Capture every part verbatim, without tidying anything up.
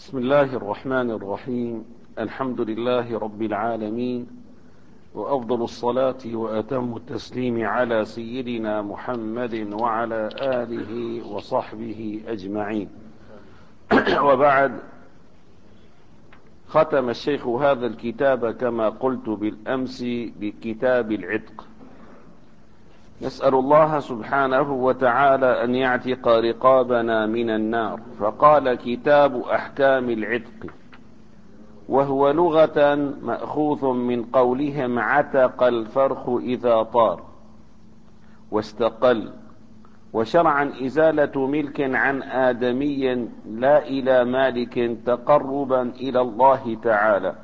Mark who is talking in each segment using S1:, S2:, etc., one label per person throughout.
S1: بسم الله الرحمن الرحيم. الحمد لله رب العالمين، وأفضل الصلاة وأتم التسليم على سيدنا محمد وعلى آله وصحبه أجمعين. وبعد، ختم الشيخ هذا الكتاب كما قلت بالأمس بكتاب العتق. نسأل الله سبحانه وتعالى أن يعتق رقابنا من النار. فقال: كتاب أحكام العتق، وهو لغة مأخوذ من قولهم عتق الفرخ إذا طار واستقل، وشرعا إزالة ملك عن آدمي لا إلى مالك تقربا إلى الله تعالى.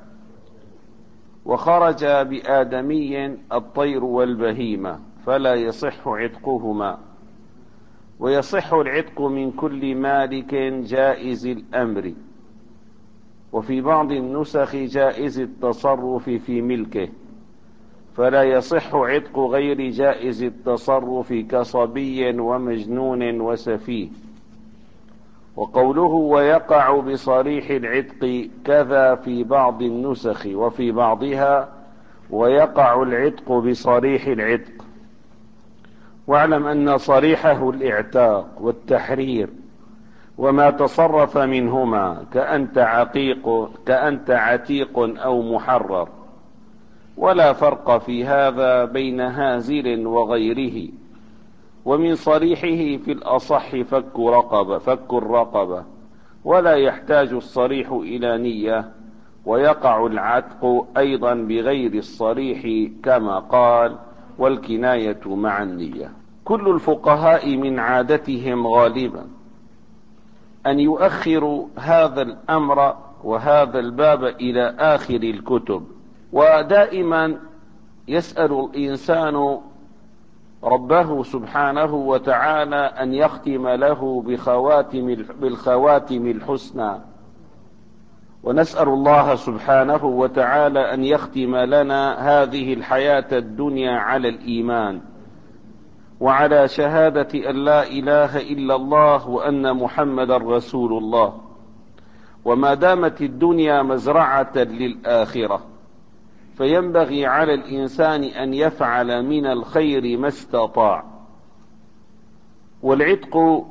S1: وخرج بآدمي الطير والبهيمة فلا يصح عتقهما، ويصح العتق من كل مالك جائز الأمر، وفي بعض النسخ جائز التصرف في ملكه، فلا يصح عتق غير جائز التصرف كصبي ومجنون وسفيه. وقوله ويقع بصريح العتق كذا في بعض النسخ، وفي بعضها ويقع العتق بصريح العتق. واعلم أن صريحه الإعتاق والتحرير وما تصرف منهما، كأنت عقيق كأنت عتيق أو محرر، ولا فرق في هذا بين هازل وغيره. ومن صريحه في الأصح فك رقبة فك الرقبة، ولا يحتاج الصريح إلى نية. ويقع العتق أيضا بغير الصريح كما قال: والكناية مع النية. كل الفقهاء من عادتهم غالبا أن يؤخروا هذا الأمر وهذا الباب إلى آخر الكتب، ودائما يسأل الإنسان ربه سبحانه وتعالى أن يختم له بخواتم بالخواتم الحسنى، ونسأل الله سبحانه وتعالى أن يختم لنا هذه الحياة الدنيا على الإيمان، وعلى شهادة أن لا إله إلا الله وأن محمد رسول الله. وما دامت الدنيا مزرعة للآخرة، فينبغي على الإنسان أن يفعل من الخير ما استطاع. والعتق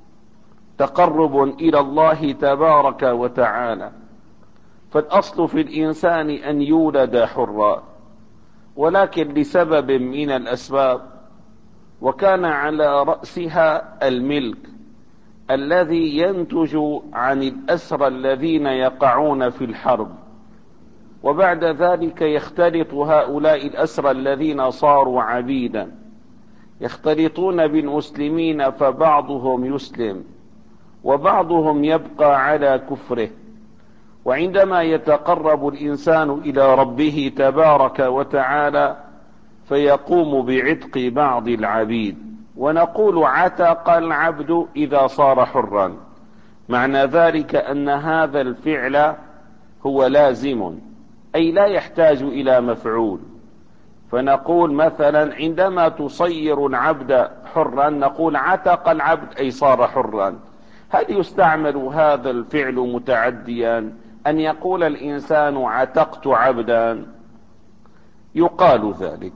S1: تقرب إلى الله تبارك وتعالى، فالأصل في الإنسان أن يولد حرا، ولكن لسبب من الأسباب، وكان على رأسها الملك الذي ينتج عن الأسرى الذين يقعون في الحرب، وبعد ذلك يختلط هؤلاء الأسرى الذين صاروا عبيدا يختلطون بالمسلمين، فبعضهم يسلم وبعضهم يبقى على كفره. وعندما يتقرب الإنسان إلى ربه تبارك وتعالى فيقوم بعتق بعض العبيد، ونقول عتق العبد إذا صار حرا. معنى ذلك أن هذا الفعل هو لازم، أي لا يحتاج إلى مفعول. فنقول مثلا عندما تصير العبد حرا نقول عتق العبد أي صار حرا. هل يستعمل هذا الفعل متعديا أن يقول الإنسان عتقت عبدا؟ يقال ذلك.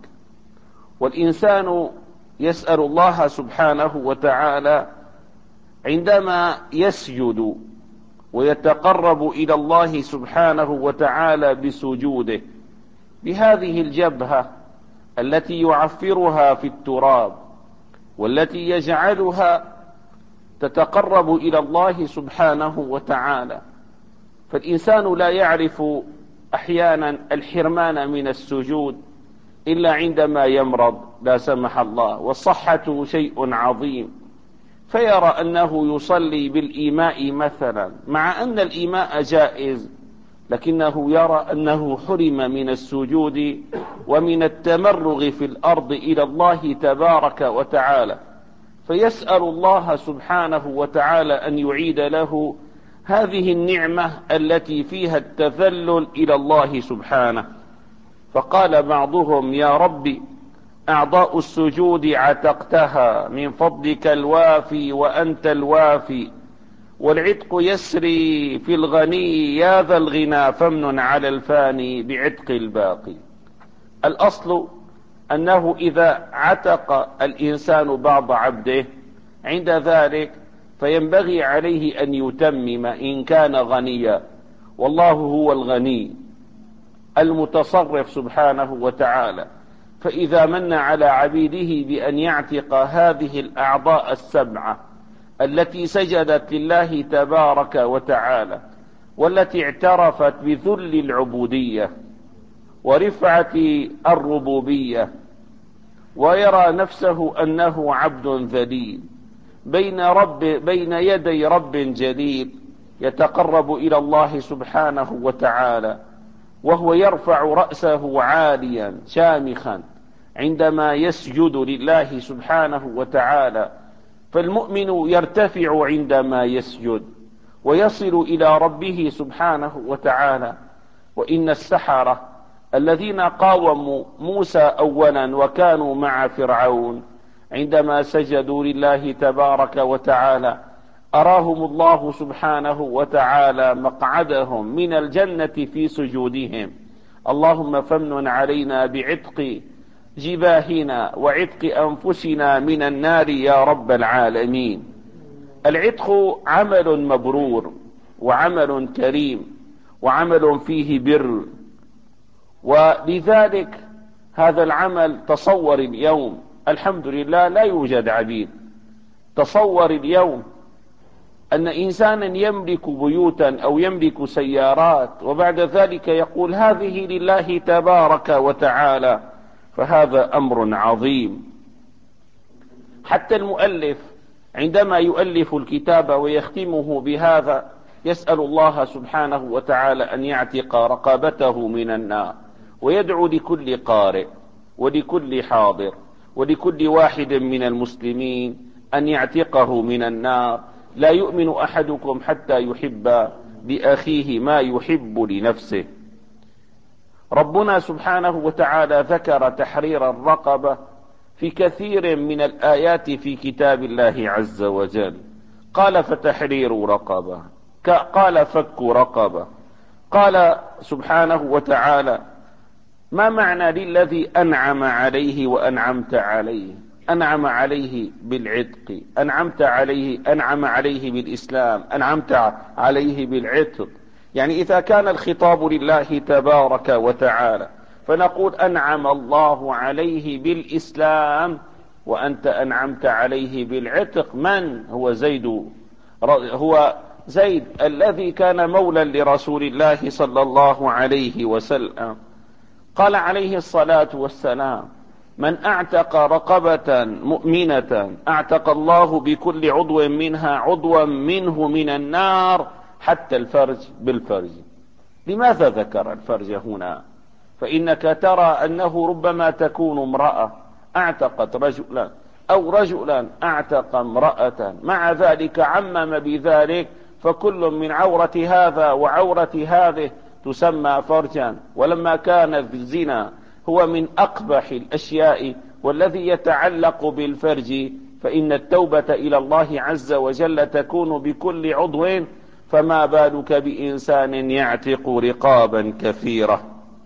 S1: والإنسان يسأل الله سبحانه وتعالى عندما يسجد ويتقرب إلى الله سبحانه وتعالى بسجوده بهذه الجبهة التي يعفرها في التراب، والتي يجعلها تتقرب إلى الله سبحانه وتعالى. فالإنسان لا يعرف أحيانا الحرمان من السجود إلا عندما يمرض لا سمح الله، والصحة شيء عظيم، فيرى أنه يصلي بالإيماء مثلا، مع أن الإيماء جائز، لكنه يرى أنه حرم من السجود ومن التمرغ في الأرض إلى الله تبارك وتعالى، فيسأل الله سبحانه وتعالى أن يعيد له هذه النعمة التي فيها التذلل إلى الله سبحانه. فقال بعضهم: يا ربي، أعضاء السجود عتقتها من فضلك الوافي وأنت الوافي، والعتق يسري في الغني يا ذا الغنى فمن على الفاني بعتق الباقي. الأصل أنه إذا عتق الإنسان بعض عبده عند ذلك فينبغي عليه أن يتمم إن كان غنيا، والله هو الغني المتصرف سبحانه وتعالى، فإذا من على عبيده بأن يعتق هذه الأعضاء السبعة التي سجدت لله تبارك وتعالى والتي اعترفت بذل العبودية ورفعة الربوبية، ويرى نفسه أنه عبد ذليل بين رب بين يدي رب جليل يتقرب إلى الله سبحانه وتعالى، وهو يرفع رأسه عاليا شامخا عندما يسجد لله سبحانه وتعالى. فالمؤمن يرتفع عندما يسجد ويصل إلى ربه سبحانه وتعالى. وإن السحرة الذين قاوموا موسى أولا وكانوا مع فرعون عندما سجدوا لله تبارك وتعالى أراهم الله سبحانه وتعالى مقعدهم من الجنة في سجودهم. اللهم فمن علينا بعتق جباهنا وعتق أنفسنا من النار يا رب العالمين. العتق عمل مبرور وعمل كريم وعمل فيه بر، ولذلك هذا العمل تصور اليوم الحمد لله لا يوجد عبيد. تصور اليوم أن إنسانا يملك بيوتا أو يملك سيارات وبعد ذلك يقول هذه لله تبارك وتعالى، فهذا أمر عظيم. حتى المؤلف عندما يؤلف الكتاب ويختمه بهذا يسأل الله سبحانه وتعالى أن يعتق رقبته من النار، ويدعو لكل قارئ ولكل حاضر ولكل واحد من المسلمين أن يعتقه من النار. لا يؤمن أحدكم حتى يحب لأخيه ما يحب لنفسه. ربنا سبحانه وتعالى ذكر تحرير الرقبة في كثير من الآيات في كتاب الله عز وجل. قال فتحرير رقبة، قال فك رقبة، قال سبحانه وتعالى ما معنى للذي أنعم عليه وأنعمت عليه؟ أنعم عليه بالعتق، أنعمت عليه أنعم عليه بالإسلام، أنعمت عليه بالعتق. يعني إذا كان الخطاب لله تبارك وتعالى فنقول أنعم الله عليه بالإسلام وأنت أنعمت عليه بالعتق. من هو زيد؟ هو زيد الذي كان مولى لرسول الله صلى الله عليه وسلم. قال عليه الصلاة والسلام من أعتق رقبة مؤمنة أعتق الله بكل عضو منها عضوا منه من النار حتى الفرج بالفرج. لماذا ذكر الفرج هنا؟ فإنك ترى أنه ربما تكون امرأة أعتقت رجلا أو رجلا أعتق امرأة، مع ذلك عمم بذلك، فكل من عورة هذا وعورة هذه تسمى فرجا. ولما كان الزنا هو من أقبح الأشياء والذي يتعلق بالفرج، فإن التوبة إلى الله عز وجل تكون بكل عضو، فما بالك بإنسان يعتق رقابا كثيرة.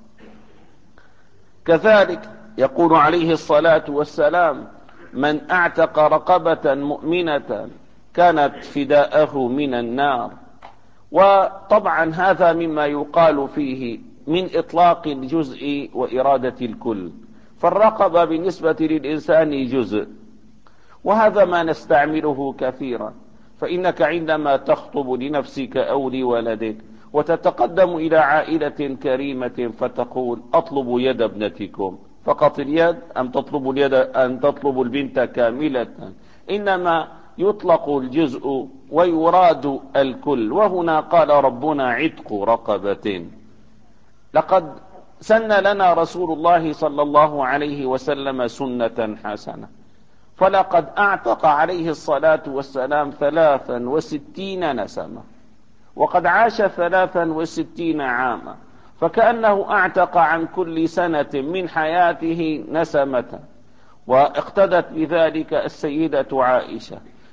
S1: كذلك يقول عليه الصلاة والسلام من أعتق رقبة مؤمنة كانت فداءه من النار. وطبعا هذا مما يقال فيه من إطلاق الجزء وإرادة الكل، فالرقبة بالنسبة للإنسان جزء، وهذا ما نستعمله كثيرا. فإنك عندما تخطب لنفسك أو لولدك وتتقدم إلى عائلة كريمة فتقول أطلب يد ابنتكم، فقط اليد أم تطلب اليد أن تطلب البنت كاملة؟ إنما يطلق الجزء ويراد الكل. وهنا قال ربنا عتق رقبة. لقد سن لنا رسول الله صلى الله عليه وسلم سنة حسنة، فلقد أعتق عليه الصلاة والسلام ثلاثا وستين نسمة، وقد عاش ثلاثا وستين عاما، فكأنه أعتق عن كل سنة من حياته نسمة. واقتدت بذلك السيدة عائشة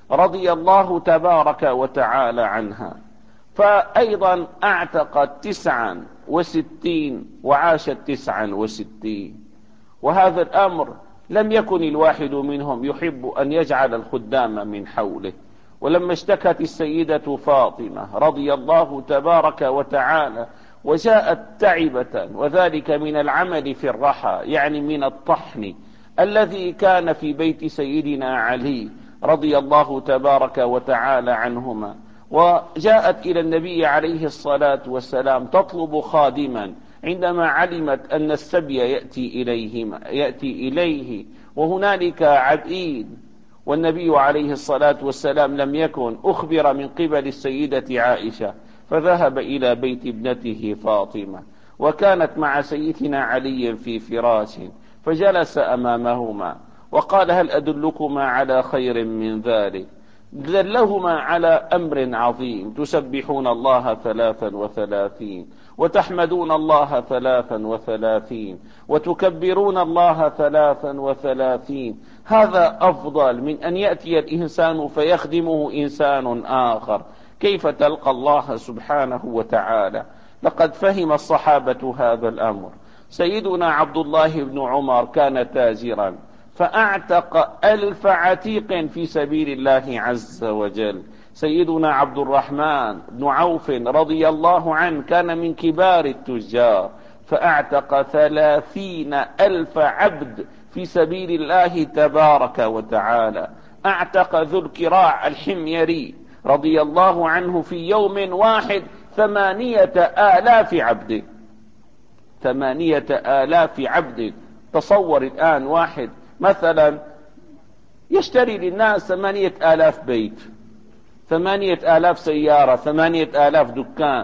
S1: رضي الله تبارك وتعالى عنها، فأيضا اعتقت تسعا وستين وعاشت تسعا وستين. وهذا الأمر لم يكن الواحد منهم يحب أن يجعل الخدام من حوله. ولما اشتكت السيدة فاطمة رضي الله تبارك وتعالى وجاءت تعبة، وذلك من العمل في الرحى، يعني من الطحن الذي كان في بيت سيدنا علي رضي الله تبارك وتعالى عنهما، وجاءت إلى النبي عليه الصلاة والسلام تطلب خادما عندما علمت أن السبي يأتي إليهما يأتي إليه وهنالك عبيد، والنبي عليه الصلاة والسلام لم يكن أخبر من قبل السيدة عائشة، فذهب إلى بيت ابنته فاطمة، وكانت مع سيدنا علي في فراش، فجلس أمامهما وقال: هل أدلكما على خير من ذلك؟ دلهما على أمر عظيم: تسبحون الله ثلاثا وثلاثين، وتحمدون الله ثلاثا وثلاثين، وتكبرون الله ثلاثا وثلاثين. هذا أفضل من أن يأتي الإنسان فيخدمه إنسان آخر. كيف تلقى الله سبحانه وتعالى؟ لقد فهم الصحابة هذا الأمر. سيدنا عبد الله بن عمر كان تاجرا، فأعتق ألف عتيق في سبيل الله عز وجل. سيدنا عبد الرحمن بن عوف رضي الله عنه كان من كبار التجار، فأعتق ثلاثين ألف عبد في سبيل الله تبارك وتعالى. أعتق ذو الكراع الحميري رضي الله عنه في يوم واحد ثمانية آلاف عبد، ثمانية آلاف عبد. تصور الآن واحد مثلا يشتري للناس ثمانية آلاف بيت، ثمانية آلاف سيارة، ثمانية آلاف دكان.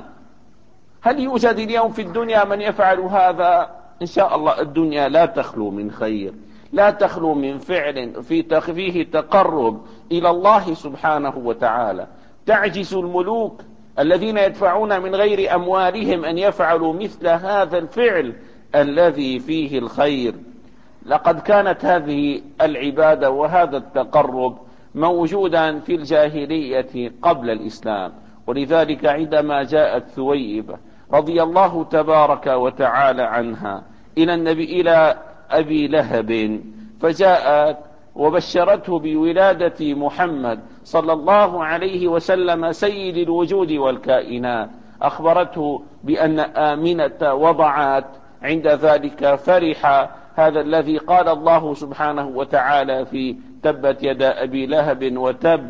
S1: هل يوجد اليوم في الدنيا من يفعل هذا؟ إن شاء الله الدنيا لا تخلو من خير، لا تخلو من فعل في فيه تقرب إلى الله سبحانه وتعالى. تعجز الملوك الذين يدفعون من غير أموالهم أن يفعلوا مثل هذا الفعل الذي فيه الخير. لقد كانت هذه العبادة وهذا التقرب موجودا في الجاهلية قبل الإسلام، ولذلك عندما جاءت ثويبة رضي الله تبارك وتعالى عنها إلى النبي إلى أبي لهب، فجاءت وبشرته بولادة محمد صلى الله عليه وسلم سيد الوجود والكائنات، أخبرته بأن آمنة وضعت. عند ذلك فرح هذا الذي قال الله سبحانه وتعالى في تبت يدا أبي لهب وتب،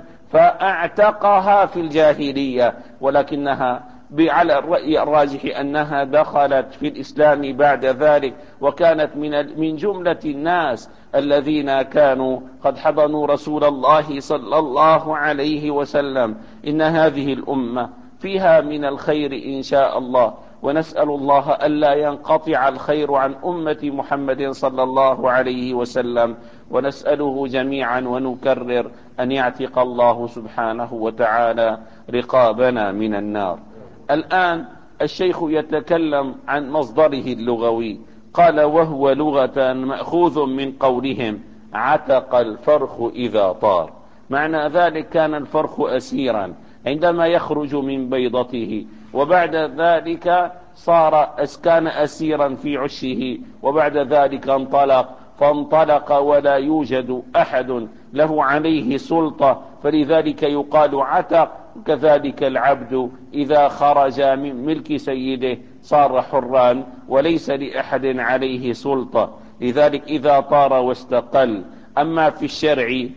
S1: فأعتقها في الجاهلية، ولكنها على الرأي الراجح أنها دخلت في الإسلام بعد ذلك، وكانت من من جملة الناس الذين كانوا قد حضنوا رسول الله صلى الله عليه وسلم. إن هذه الأمة فيها من الخير إن شاء الله، ونسأل الله ألا ينقطع الخير عن أمة محمد صلى الله عليه وسلم، ونسأله جميعا ونكرر أن يعتق الله سبحانه وتعالى رقابنا من النار. الآن الشيخ يتكلم عن مصدره اللغوي، قال: وهو لغة مأخوذ من قولهم عتق الفرخ إذا طار. معنى ذلك كان الفرخ أسيرا عندما يخرج من بيضته، وبعد ذلك صار كان أسيرا في عشه، وبعد ذلك انطلق فانطلق ولا يوجد أحد له عليه سلطة، فلذلك يقال عتق. كذلك العبد إذا خرج من ملك سيده صار حرا وليس لأحد عليه سلطة، لذلك إذا طار واستقل. أما في الشرع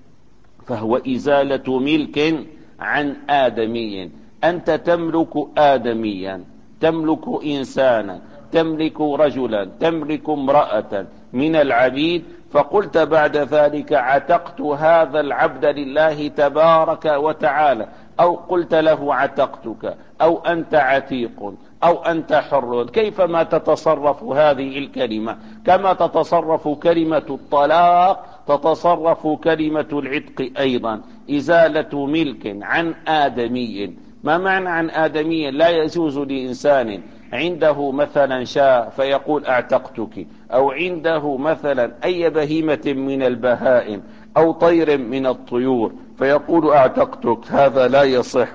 S1: فهو إزالة ملك عن آدمي. أنت تملك آدميا، تملك إنسانا، تملك رجلا، تملك امرأة من العبيد، فقلت بعد ذلك عتقت هذا العبد لله تبارك وتعالى، أو قلت له عتقتك، أو أنت عتيق، أو أنت حر. كيفما تتصرف هذه الكلمة، كما تتصرف كلمة الطلاق تتصرف كلمة العتق أيضا. إزالة ملك عن آدمي. ما معنى عن آدمي؟ لا يجوز لإنسان عنده مثلا شاة فيقول اعتقتك، أو عنده مثلا أي بهيمة من البهائم أو طير من الطيور فيقول اعتقتك، هذا لا يصح.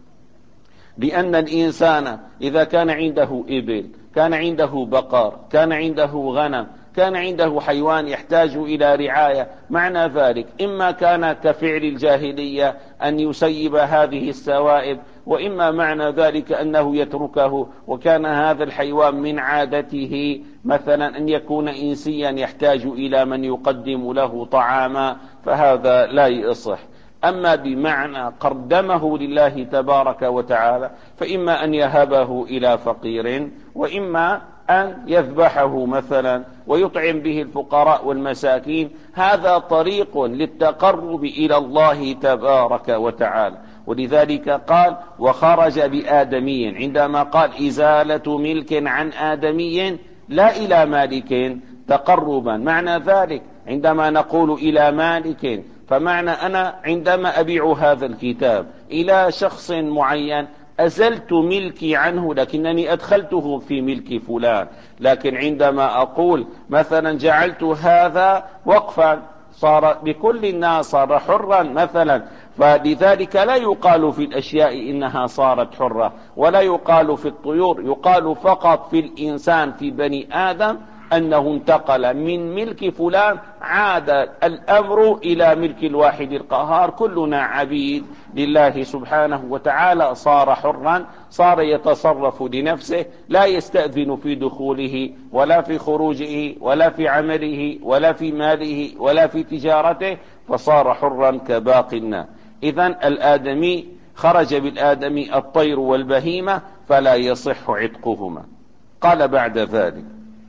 S1: لأن الإنسان إذا كان عنده إبل، كان عنده بقر، كان عنده غنم، كان عنده حيوان يحتاج إلى رعاية، معنى ذلك إما كان كفعل الجاهلية أن يسيب هذه السوائب، وإما معنى ذلك أنه يتركه، وكان هذا الحيوان من عادته مثلا أن يكون إنسيا يحتاج إلى من يقدم له طعاما، فهذا لا يصح. أما بمعنى قدمه لله تبارك وتعالى فإما أن يهبه إلى فقير، وإما أن يذبحه مثلا ويطعم به الفقراء والمساكين، هذا طريق للتقرب إلى الله تبارك وتعالى. ولذلك قال وخرج بآدمي، عندما قال إزالة ملك عن آدمي لا إلى مالك تقربا، معنى ذلك عندما نقول إلى مالك فمعنى أنا عندما أبيع هذا الكتاب إلى شخص معين أزلت ملكي عنه، لكنني أدخلته في ملك فلان. لكن عندما أقول مثلا جعلت هذا وقفا صار بكل الناس، صار حرا مثلا، فلذلك لا يقال في الأشياء إنها صارت حرة، ولا يقال في الطيور، يقال فقط في الإنسان في بني آدم أنه انتقل من ملك فلان، عاد الأمر إلى ملك الواحد القهار. كلنا عبيد لله سبحانه وتعالى، صار حرا، صار يتصرف لنفسه، لا يستأذن في دخوله ولا في خروجه ولا في عمله ولا في ماله ولا في تجارته، فصار حرا كباقي الناس. إذن الآدمي خرج بالآدمي الطير والبهيمة فلا يصح عتقهما. قال بعد ذلك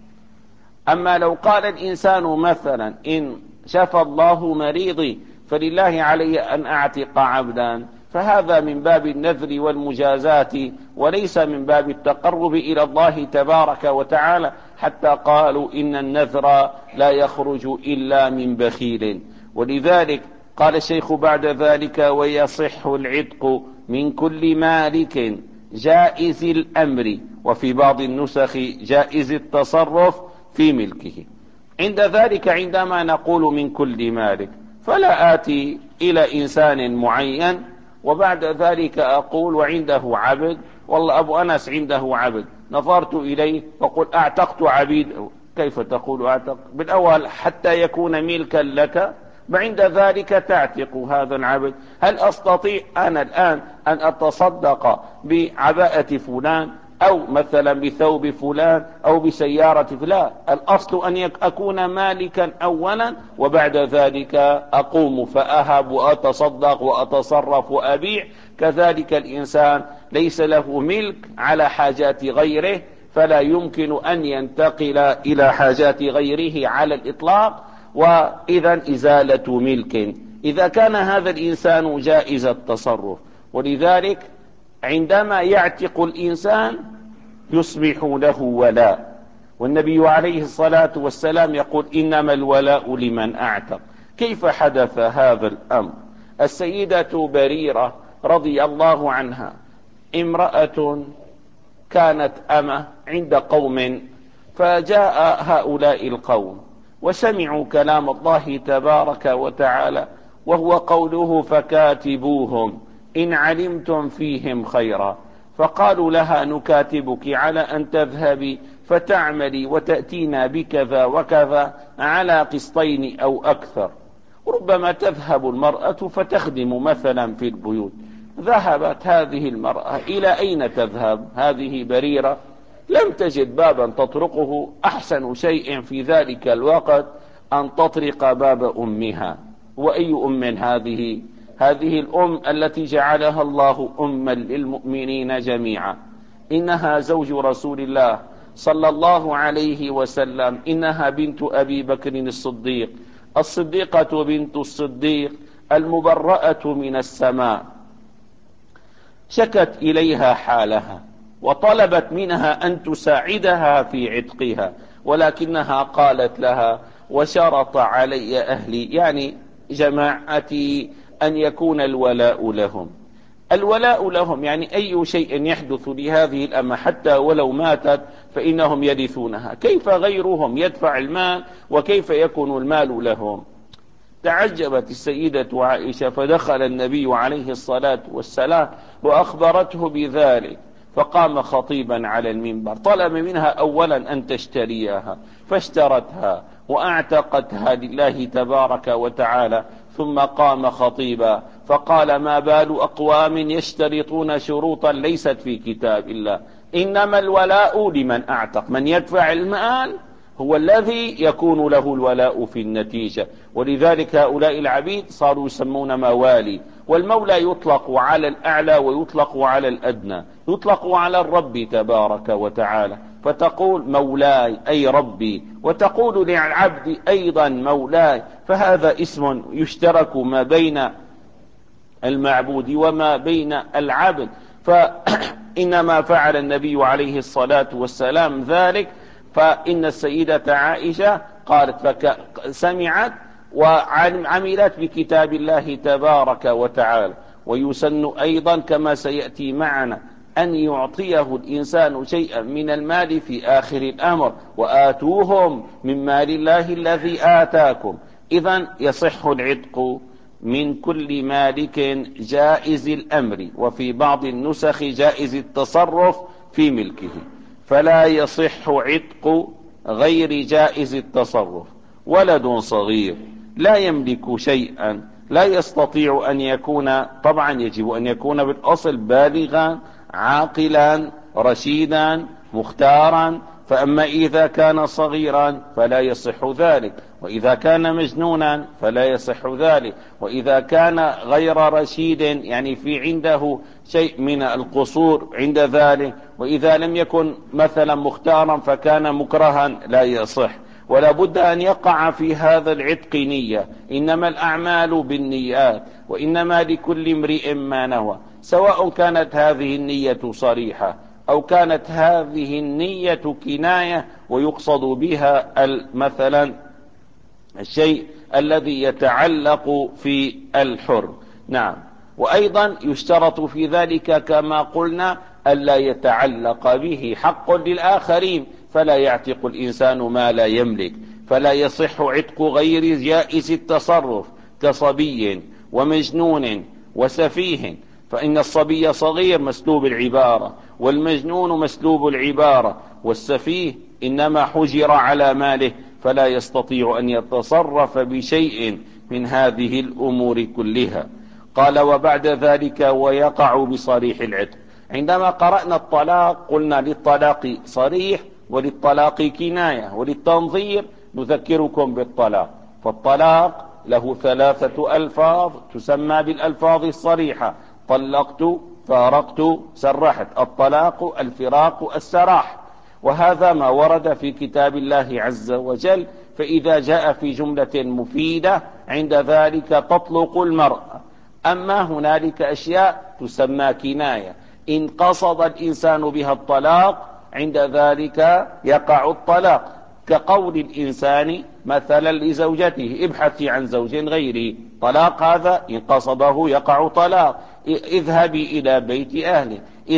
S1: أما لو قال الإنسان مثلا إن شفى الله مريضي فلله علي أن أعتق عبدا، فهذا من باب النذر والمجازات وليس من باب التقرب إلى الله تبارك وتعالى، حتى قالوا إن النذر لا يخرج إلا من بخيل. ولذلك قال الشيخ بعد ذلك ويصح العتق من كل مالك جائز الأمر، وفي بعض النسخ جائز التصرف في ملكه. عند ذلك عندما نقول من كل مالك فلا آتي إلى إنسان معين وبعد ذلك أقول وعنده عبد، والله أبو أنس عنده عبد، نظرت إليه فقل أعتقت عبيد. كيف تقول أعتق؟ بالأول حتى يكون ملكا لك، وعند ذلك تعتق هذا العبد. هل أستطيع أنا الآن أن أتصدق بعباءة فلان أو مثلا بثوب فلان أو بسيارة فلان؟ الأصل أن أكون مالكا أولا وبعد ذلك أقوم فأهب وأتصدق وأتصرف وأبيع. كذلك الإنسان ليس له ملك على حاجات غيره، فلا يمكن أن ينتقل إلى حاجات غيره على الإطلاق. وإذا إزالة ملك إذا كان هذا الإنسان جائز التصرف، ولذلك عندما يعتق الإنسان يصبح له ولاء، والنبي عليه الصلاة والسلام يقول إنما الولاء لمن أعتق. كيف حدث هذا الأمر؟ السيدة بريرة رضي الله عنها امرأة كانت أمة عند قوم، فجاء هؤلاء القوم وسمعوا كلام الله تبارك وتعالى، وهو قوله فكاتبوهم إن علمتم فيهم خيرا. فقالوا لها نكاتبك على أن تذهبي فتعملي وتأتينا بكذا وكذا على قسطين أو أكثر. ربما تذهب المرأة فتخدم مثلا في البيوت. ذهبت هذه المرأة، إلى أين تذهب هذه بريرة؟ لم تجد بابا تطرقه، أحسن شيء في ذلك الوقت أن تطرق باب أمها. وأي أم هذه؟ هذه الأم التي جعلها الله أما للمؤمنين جميعا، إنها زوج رسول الله صلى الله عليه وسلم، إنها بنت أبي بكر الصديق، الصديقة بنت الصديق المبرأة من السماء. شكت إليها حالها وطلبت منها أن تساعدها في عتقها، ولكنها قالت لها وشرط علي أهلي يعني جماعتي أن يكون الولاء لهم. الولاء لهم يعني أي شيء يحدث لهذه الأمة حتى ولو ماتت فإنهم يرثونها. كيف غيرهم يدفع المال وكيف يكون المال لهم؟ تعجبت السيدة عائشة، فدخل النبي عليه الصلاة والسلام وأخبرته بذلك، فقام خطيبا على المنبر، طلب منها أولا أن تشتريها، فاشترتها وأعتقتها لله تبارك وتعالى، ثم قام خطيبا فقال: ما بال أقوام يشترطون شروطا ليست في كتاب الله، إنما الولاء لمن أعتق، من يدفع المال هو الذي يكون له الولاء في النتيجة. ولذلك هؤلاء العبيد صاروا يسمون موالي، والمولى يطلق على الأعلى ويطلق على الأدنى، يطلق على الرب تبارك وتعالى، فتقول مولاي أي ربي، وتقول للعبد أيضا مولاي، فهذا اسم يشترك ما بين المعبود وما بين العبد. فإنما فعل النبي عليه الصلاة والسلام ذلك، فإن السيدة عائشة قالت فسمعت وعملت بكتاب الله تبارك وتعالى. ويسن أيضا كما سيأتي معنا أن يعطيه الإنسان شيئا من المال في آخر الأمر، وآتوهم من مال الله الذي آتاكم. إذن يصح العتق من كل مالك جائز الأمر، وفي بعض النسخ جائز التصرف في ملكه، فلا يصح عتق غير جائز التصرف. ولد صغير لا يملك شيئا لا يستطيع أن يكون، طبعا يجب أن يكون بالأصل بالغا عاقلا رشيدا مختارا، فأما إذا كان صغيرا فلا يصح ذلك، وإذا كان مجنونا فلا يصح ذلك، وإذا كان غير رشيد يعني في عنده شيء من القصور عند ذلك، وإذا لم يكن مثلا مختارا فكان مكرها لا يصح. ولا بد أن يقع في هذا العتق نية، إنما الأعمال بالنيات، وإنما لكل امرئ ما نوى، سواء كانت هذه النية صريحة أو كانت هذه النية كناية ويقصد بها مثلا الشيء الذي يتعلق في الحر. نعم. وأيضا يشترط في ذلك كما قلنا ألا يتعلق به حق للآخرين، فلا يعتق الإنسان ما لا يملك، فلا يصح عتق غير جائز التصرف كصبي ومجنون وسفيه، فإن الصبي صغير مسلوب العبارة، والمجنون مسلوب العبارة، والسفيه إنما حجر على ماله فلا يستطيع أن يتصرف بشيء من هذه الأمور كلها. قال: وبعد ذلك ويقع بصريح العتق. عندما قرأنا الطلاق قلنا للطلاق صريح وللطلاق كناية، وللتنظير نذكركم بالطلاق. فالطلاق له ثلاثة ألفاظ تسمى بالألفاظ الصريحة: طلقت، فارقت، سرحت. الطلاق الفراق السراح، وهذا ما ورد في كتاب الله عز وجل. فإذا جاء في جملة مفيدة عند ذلك تطلق المرأة. أما هنالك أشياء تسمى كناية، إن قصد الإنسان بها الطلاق عند ذلك يقع الطلاق، كقول الإنسان مثلا لزوجته: ابحثي عن زوج غيري. طلاق هذا إن قصده يقع طلاق. اذهبي إلى بيت أهلك،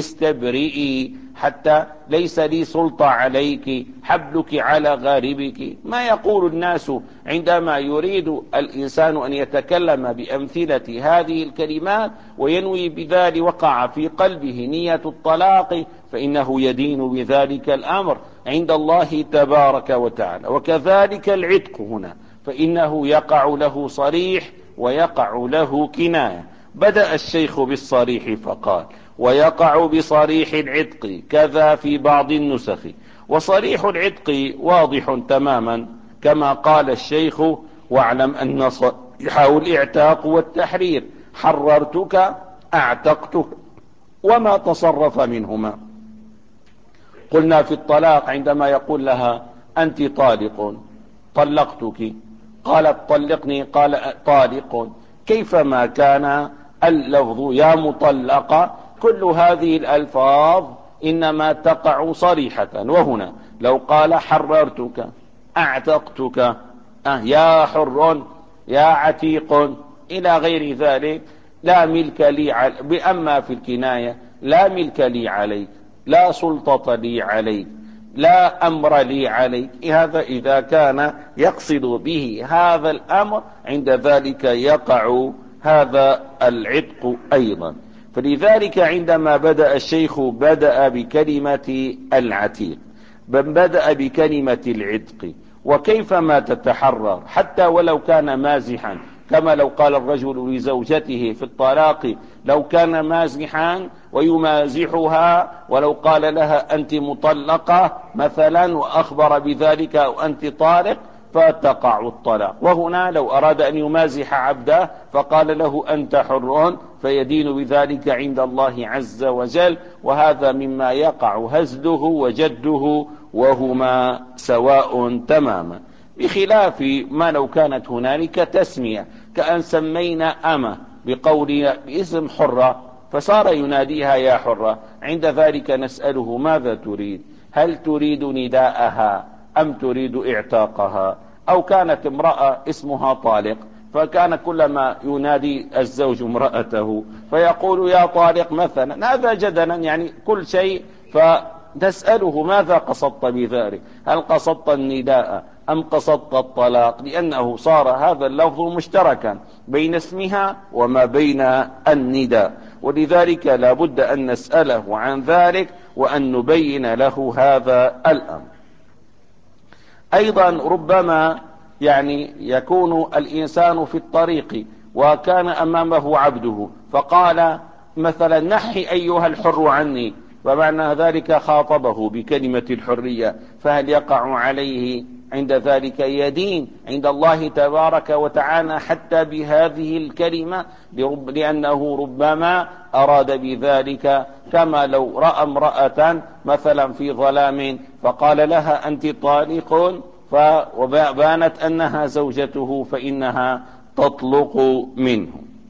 S1: استبرئي حتى ليس لي سلطة عليك، حبلك على غاربك. ما يقول الناس عندما يريد الإنسان أن يتكلم بأمثلة هذه الكلمات وينوي بذلك وقع في قلبه نية الطلاق، فإنه يدين بذلك الأمر عند الله تبارك وتعالى. وكذلك العتق هنا، فإنه يقع له صريح ويقع له كناية. بدأ الشيخ بالصريح فقال: ويقع بصريح العتق كذا في بعض النسخ. وصريح العتق واضح تماما كما قال الشيخ: واعلم أن صريحه الإعتاق والتحرير، حررتك أعتقتك وما تصرف منهما. قلنا في الطلاق عندما يقول لها: أنت طالق، طلقتك، قالت: طلقني، قال: طالق. كيفما كان اللفظ يا مطلقة، كل هذه الألفاظ إنما تقع صريحة. وهنا لو قال: حررتك، أعتقتك، أه يا حر، يا عتيق، إلى غير ذلك، لا ملك لي عليك. أما في الكناية: لا ملك لي عليك، لا سلطة لي عليك، لا أمر لي عليك. هذا إذا كان يقصد به هذا الأمر، عند ذلك يقع هذا العتق أيضا. فلذلك عندما بدأ الشيخ بدأ بكلمة العتيق، بدأ بكلمة العتق. وكيفما تتحرر حتى ولو كان مازحا، كما لو قال الرجل لزوجته في الطلاق، لو كان مازحا ويمازحها، ولو قال لها أنت مطلقة مثلا وأخبر بذلك أو أنت طالق، فتقع الطلاق. وهنا لو أراد أن يمازح عبده فقال له أنت حر، فيدين بذلك عند الله عز وجل. وهذا مما يقع هزله وجده وهما سواء تماما، بخلاف ما لو كانت هنالك تسمية، كأن سمينا أمة بقول باسم حرة فصار يناديها يا حرة، عند ذلك نسأله ماذا تريد؟ هل تريد نداءها أم تريد اعتاقها؟ أو كانت امرأة اسمها طالق، فكان كلما ينادي الزوج امرأته فيقول يا طالق مثلا، هذا جدلا يعني كل شيء. فنسأله ماذا قصدت بذلك؟ هل قصدت النداء أم قصدت الطلاق؟ لأنه صار هذا اللفظ مشتركا بين اسمها وما بين النداء، ولذلك لا بد أن نسأله عن ذلك وأن نبين له هذا الأمر. أيضا ربما يعني يكون الإنسان في الطريق وكان أمامه عبده فقال مثلا نحي أيها الحر عني، ومعنى ذلك خاطبه بكلمة الحرية، فهل يقع عليه عند ذلك يدين عند الله تبارك وتعالى حتى بهذه الكلمة؟ لأنه ربما أراد بذلك، كما لو رأى امرأة مثلا في ظلام فقال لها أنت طالق، وبانت أنها زوجته فإنها تطلق منه.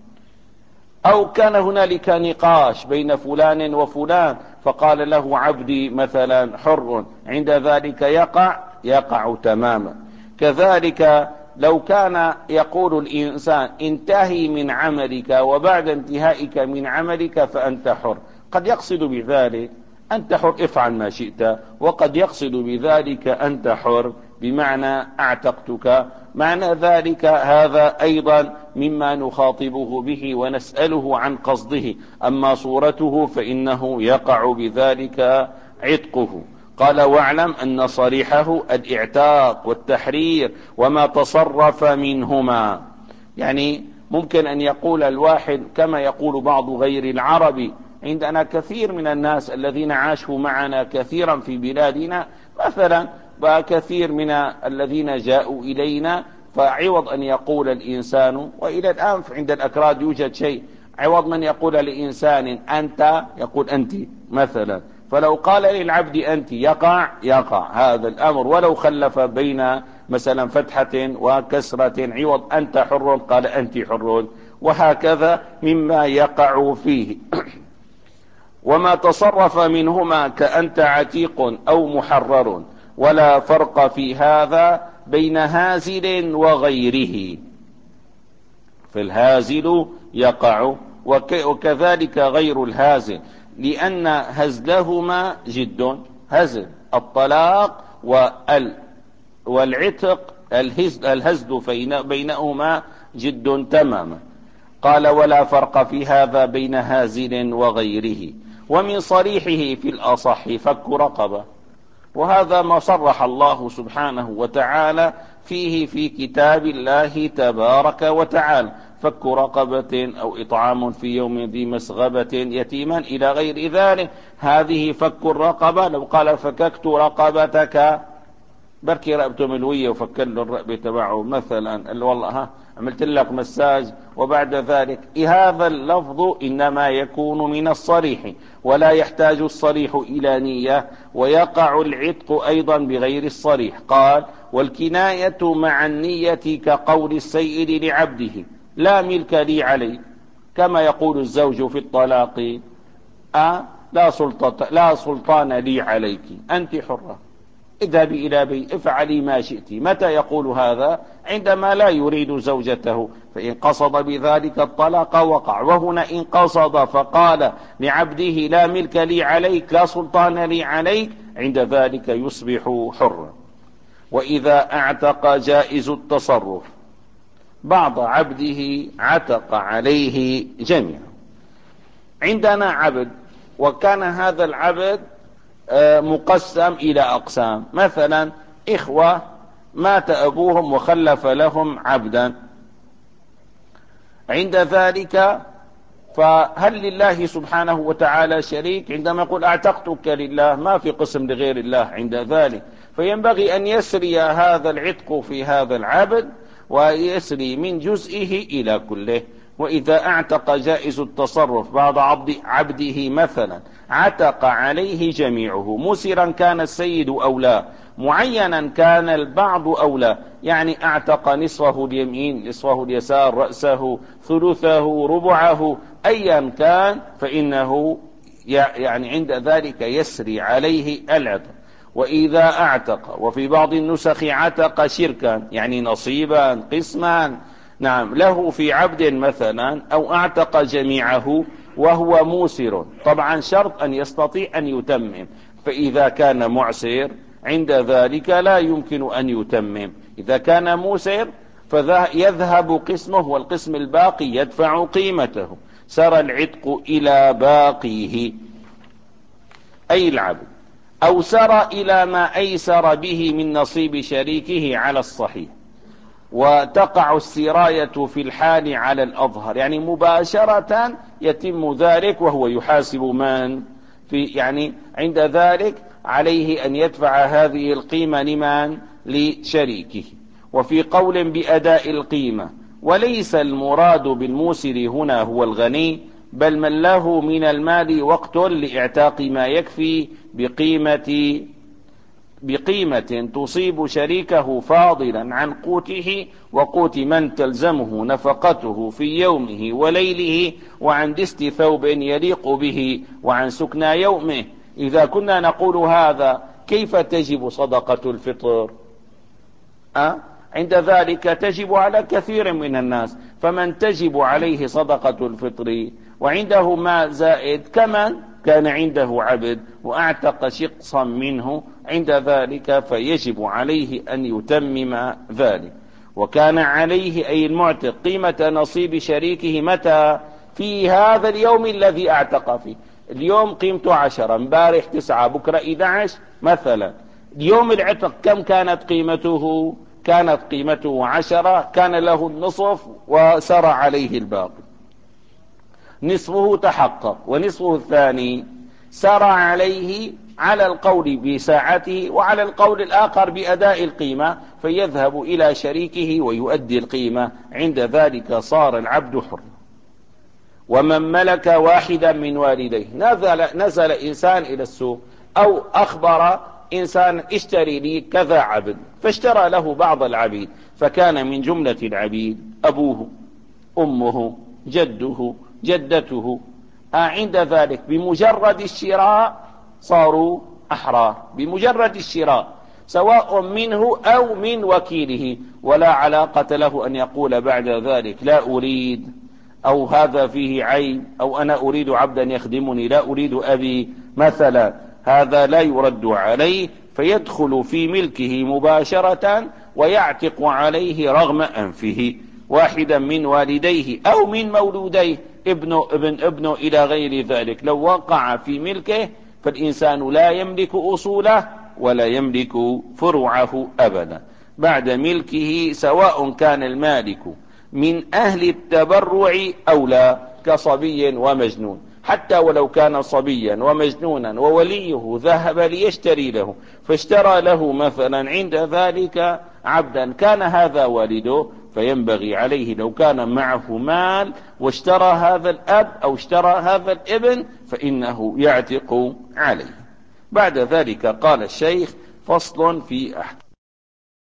S1: أو كان هنالك نقاش بين فلان وفلان فقال له عبدي مثلا حر، عند ذلك يقع يقع تماما. كذلك لو كان يقول الإنسان انتهي من عملك وبعد انتهائك من عملك فأنت حر، قد يقصد بذلك أنت حر افعل ما شئت، وقد يقصد بذلك أنت حر بمعنى اعتقتك. معنى ذلك هذا أيضا مما نخاطبه به ونسأله عن قصده، أما صورته فإنه يقع بذلك عتقه. قال واعلم أن صريحه الاعتاق والتحرير وما تصرف منهما. يعني ممكن أن يقول الواحد كما يقول بعض غير العرب، عندنا كثير من الناس الذين عاشوا معنا كثيرا في بلادنا مثلا، وكثير من الذين جاءوا إلينا، فعوض أن يقول الإنسان، وإلى الآن عند الأكراد يوجد شيء، عوض من يقول لإنسان أنت يقول أنت مثلا، فلو قال للعبد أنت يقع يقع هذا الأمر، ولو خلف بين مثلا فتحة وكسرة، عوض أنت حر قال أنت حر، وهكذا مما يقع فيه. وما تصرف منهما كأنت عتيق أو محرر، ولا فرق في هذا بين هازل وغيره. فالهازل يقع وكذلك غير الهازل، لأن هزلهما جد، هزل الطلاق والعتق الهزل بينهما جد تماما. قال ولا فرق في هذا بين هازل وغيره. ومن صريحه في الأصح فك رقبة، وهذا ما صرح الله سبحانه وتعالى فيه في كتاب الله تبارك وتعالى، فك رقبة أو إطعام في يوم ذي مسغبة يتيما إلى غير ذلك. هذه فك الرقبة. لو قال فككت رقبتك، بركي رقبته ملوية وفكر له الرقبة تبعه مثلا، والله ها عملت لك مساج وبعد ذلك. هذا اللفظ إنما يكون من الصريح، ولا يحتاج الصريح إلى نية، ويقع العتق أيضا بغير الصريح. قال والكناية مع النية كقول السيد لعبده لا ملك لي عليك، كما يقول الزوج في الطلاق أه لا سلطة لا سلطان لي عليك أنت حرة، اذهبي إلى بيت افعلي ما شئت. متى يقول هذا؟ عندما لا يريد زوجته، فإن قصد بذلك الطلاق وقع. وهنا إن قصد فقال لعبده لا ملك لي عليك، لا سلطان لي عليك، عند ذلك يصبح حرا. وإذا اعتق جائز التصرف، بعض عبده عتق عليه جميعا. عندنا عبد وكان هذا العبد مقسم إلى أقسام، مثلا إخوة مات أبوهم وخلف لهم عبدا، عند ذلك فهل لله سبحانه وتعالى شريك؟ عندما يقول اعتقتك لله، ما في قسم لغير الله عند ذلك، فينبغي أن يسري هذا العتق في هذا العبد ويسري من جزئه إلى كله. وإذا اعتق جائز التصرف، بعض عبد عبده مثلا عتق عليه جميعه، مسرا كان السيد أو لا، معينا كان البعض أو لا، يعني اعتق نصفه اليمين، نصفه اليسار، رأسه، ثلثه، ربعه، أيا كان، فإنه يعني عند ذلك يسري عليه العتق. وإذا اعتق، وفي بعض النسخ عتق شركا، يعني نصيبا، قسما، نعم، له في عبد مثلا، أو اعتق جميعه وهو موسر، طبعا شرط أن يستطيع أن يتمم، فإذا كان معسر عند ذلك لا يمكن أن يتمم. إذا كان موسر فيذهب قسمه، والقسم الباقي يدفع قيمته، سر العتق إلى باقيه أي العبد، أو سر إلى ما أيسر به من نصيب شريكه على الصحيح. وتقع السراية في الحال على الأظهر، يعني مباشرة يتم ذلك وهو يحاسب من في، يعني عند ذلك عليه أن يدفع هذه القيمة لمن؟ لشريكه. وفي قول بأداء القيمة، وليس المراد بالموسر هنا هو الغني، بل من له من المال وقت لاعتاق ما يكفي بقيمة بقيمة تصيب شريكه فاضلا عن قوته وقوت من تلزمه نفقته في يومه وليله، وعن دست ثوب يليق به، وعن سكنى يومه. إذا كنا نقول هذا، كيف تجب صدقة الفطر؟ أه؟ عند ذلك تجب على كثير من الناس، فمن تجب عليه صدقة الفطر وعنده ما زائد، كمن كان عنده عبد واعتق شقصا منه، عند ذلك فيجب عليه أن يتمم ذلك. وكان عليه أي المعتق قيمة نصيب شريكه متى؟ في هذا اليوم الذي اعتق فيه. اليوم قيمته عشرة، امبارح تسعة، بكرة إحدى عشر مثلا. اليوم العتق كم كانت قيمته؟ كانت قيمته عشرة، كان له النصف وسرى عليه الباقي، نصفه تحقق، ونصفه الثاني سرى عليه على القول بساعته، وعلى القول الآخر بأداء القيمة، فيذهب إلى شريكه ويؤدي القيمة، عند ذلك صار العبد حر. ومن ملك واحدا من والديه، نزل, نزل إنسان إلى السوق أو أخبر إنسان اشتري لي كذا عبد، فاشترى له بعض العبيد، فكان من جملة العبيد أبوه، أمه، جده، جدته، عند ذلك بمجرد الشراء صاروا أحرار، بمجرد الشراء، سواء منه أو من وكيله، ولا علاقة له أن يقول بعد ذلك لا أريد، أو هذا فيه عيب، أو أنا أريد عبدا يخدمني، لا أريد أبي مثلا، هذا لا يرد عليه، فيدخل في ملكه مباشرة ويعتق عليه رغم أنفه واحدا من والديه أو من مولوديه، ابن ابن ابن إلى غير ذلك. لو وقع في ملكه فالإنسان لا يملك أصوله ولا يملك فروعه أبدا بعد ملكه، سواء كان المالك من أهل التبرع أو لا، كصبي ومجنون، حتى ولو كان صبيا ومجنونا ووليه ذهب ليشتري له، فاشترى له مثلا عند ذلك عبدا، كان هذا والده، فينبغي عليه لو كان معه مال واشترى هذا الأب أو اشترى هذا الابن فإنه يعتق عليه. بعد ذلك قال الشيخ: فصل في أحكام